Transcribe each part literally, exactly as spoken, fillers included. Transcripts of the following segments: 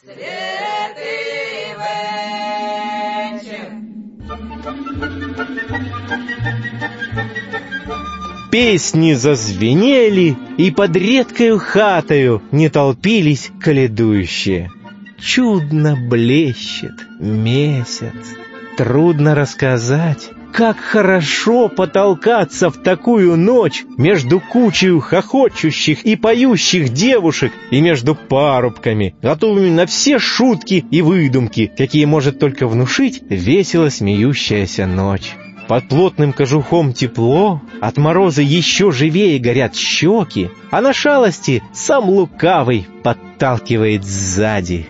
Святый вечер. Песни зазвенели, и под редкою хатою не толпились коледующие. Чудно блещет месяц. Трудно рассказать, как хорошо потолкаться в такую ночь между кучей хохочущих и поющих девушек и между парубками, готовыми на все шутки и выдумки, какие может только внушить весело смеющаяся ночь. Под плотным кожухом тепло, от мороза еще живее горят щеки, а на шалости сам лукавый подталкивает сзади.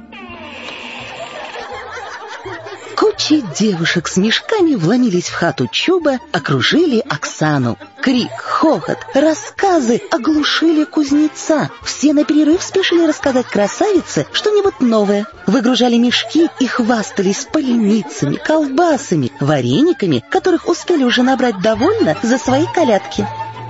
Кучи девушек с мешками вломились в хату Чуба, окружили Оксану. Крик, хохот, рассказы оглушили кузнеца. Все на перерыв спешили рассказать красавице что-нибудь новое. Выгружали мешки и хвастались поленицами, колбасами, варениками, которых успели уже набрать довольно за свои колядки.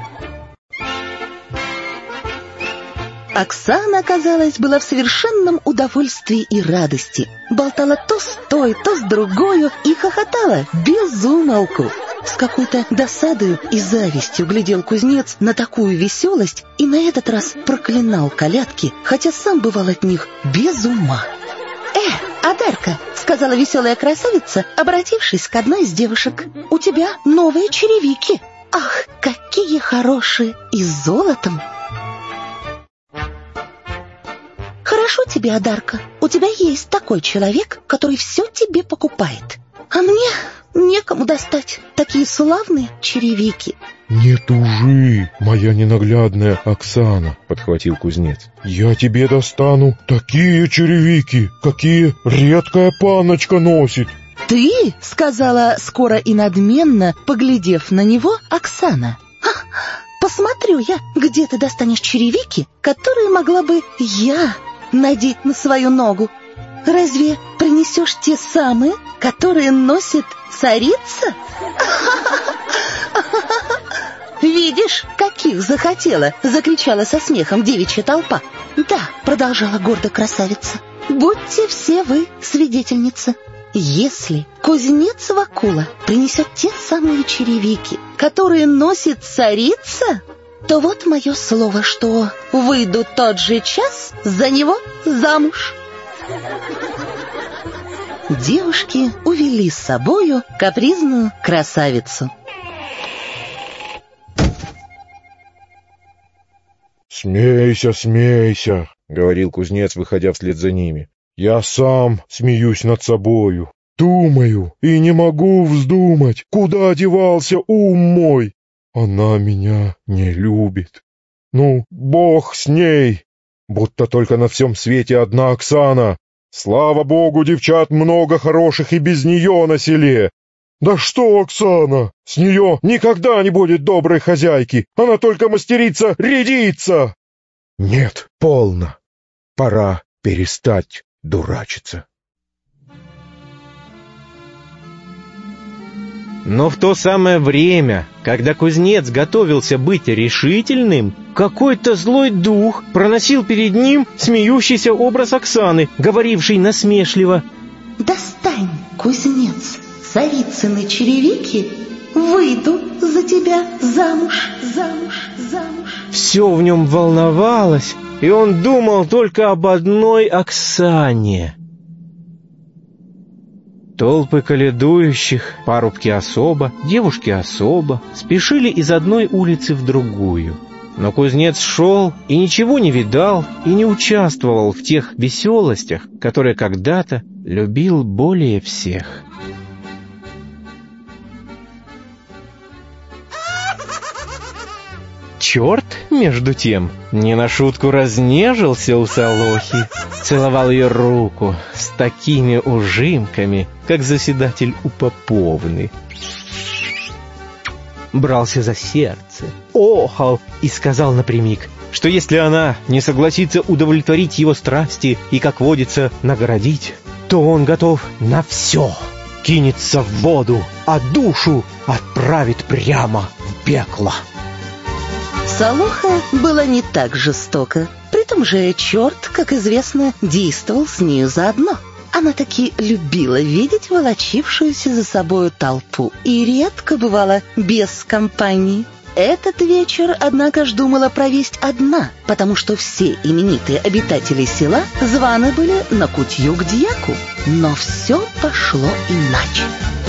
Оксана, казалось, была в совершенном удовольствии и радости. Болтала то с той, то с другою и хохотала без умолку. С какой-то досадою и завистью глядел кузнец на такую веселость и на этот раз проклинал колядки, хотя сам бывал от них без ума. «Э, Адарка», — сказала веселая красавица, обратившись к одной из девушек, — «у тебя новые черевики. Ах, какие хорошие! И с золотом!» «Хорошо тебе, Адарка, у тебя есть такой человек, который все тебе покупает. А мне некому достать такие славные черевики». «Не тужи, моя ненаглядная Оксана», — подхватил кузнец. «Я тебе достану такие черевики, какие редкая панночка носит». «Ты?» — сказала скоро и надменно, поглядев на него, Оксана. «Посмотрю я, где ты достанешь черевики, которые могла бы я надеть на свою ногу. Разве принесешь те самые, которые носит царица?» «Видишь, каких захотела!» — закричала со смехом девичья толпа. «Да», — продолжала гордо красавица, — «будьте все вы свидетельницы. Если кузнец Вакула принесет те самые черевики, которые носит царица, то вот мое слово, что выйду тот же час за него замуж». Девушки увели с собою капризную красавицу. «Смейся, смейся», — говорил кузнец, выходя вслед за ними. «Я сам смеюсь над собою. Думаю и не могу вздумать, куда девался ум мой. Она меня не любит. Ну, бог с ней, будто только на всем свете одна Оксана. Слава богу, девчат много хороших и без нее на селе. Да что, Оксана, с нее никогда не будет доброй хозяйки, она только мастерица рядиться». «Нет, полно, пора перестать дурачиться». Но в то самое время, когда кузнец готовился быть решительным, какой-то злой дух проносил перед ним смеющийся образ Оксаны, говорившей насмешливо: «Достань, кузнец, царицыны черевики, выйду за тебя замуж, замуж, замуж». Все в нем волновалось, и он думал только об одной Оксане. Толпы коледующих, парубки особо, девушки особо, спешили из одной улицы в другую. Но кузнец шел и ничего не видал, и не участвовал в тех веселостях, которые когда-то любил более всех. Черт, между тем, не на шутку разнежился у Солохи, целовал ее руку с такими ужимками, как заседатель у поповны. Брался за сердце, охал и сказал напрямик, что если она не согласится удовлетворить его страсти и, как водится, наградить, то он готов на все, кинется в воду, а душу отправит прямо в пекло. Солоха была не так жестока. Притом этом же черт, как известно, действовал с нею заодно. Она таки любила видеть волочившуюся за собою толпу и редко бывала без компании. Этот вечер, однако ж, думала провесть одна, потому что все именитые обитатели села званы были на кутью к дьяку. Но все пошло иначе.